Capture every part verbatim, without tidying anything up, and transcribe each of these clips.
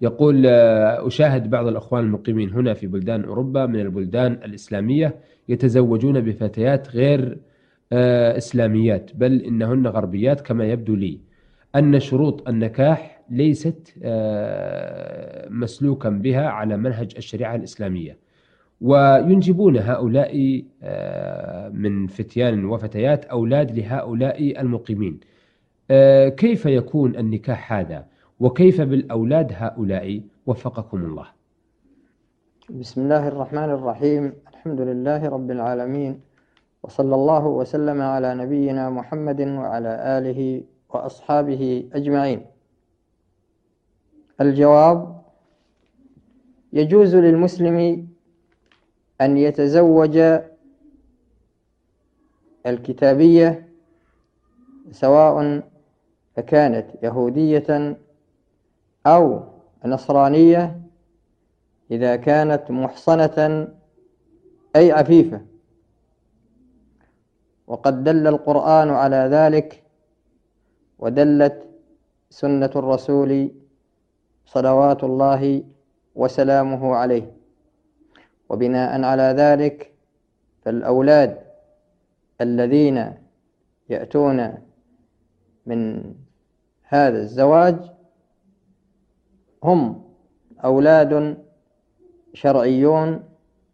يقول: آه، أشاهد بعض الأخوان المقيمين هنا في بلدان أوروبا من البلدان الإسلامية يتزوجون بفتيات غير آه، إسلاميات، بل إنهن غربيات كما يبدو لي، أن شروط النكاح ليست آه، مسلوكا بها على منهج الشريعة الإسلامية، وينجبون هؤلاء آه، من فتيان وفتيات أولاد لهؤلاء المقيمين. آه، كيف يكون النكاح هذا؟ وكيف بالأولاد هؤلاء؟ وفقكم الله. بسم الله الرحمن الرحيم. الحمد لله رب العالمين، وصلى الله وسلم على نبينا محمد وعلى آله وأصحابه أجمعين. الجواب: يجوز للمسلم أن يتزوج الكتابية سواء فكانت يهودية أو نصرانية إذا كانت محصنة أي عفيفة، وقد دل القرآن على ذلك، ودلت سنة الرسول صلوات الله وسلامه عليه. وبناء على ذلك فالأولاد الذين يأتون من هذا الزواج هم أولاد شرعيون،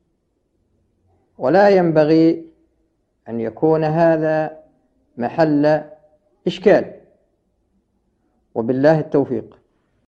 ولا ينبغي أن يكون هذا محل إشكال، وبالله التوفيق.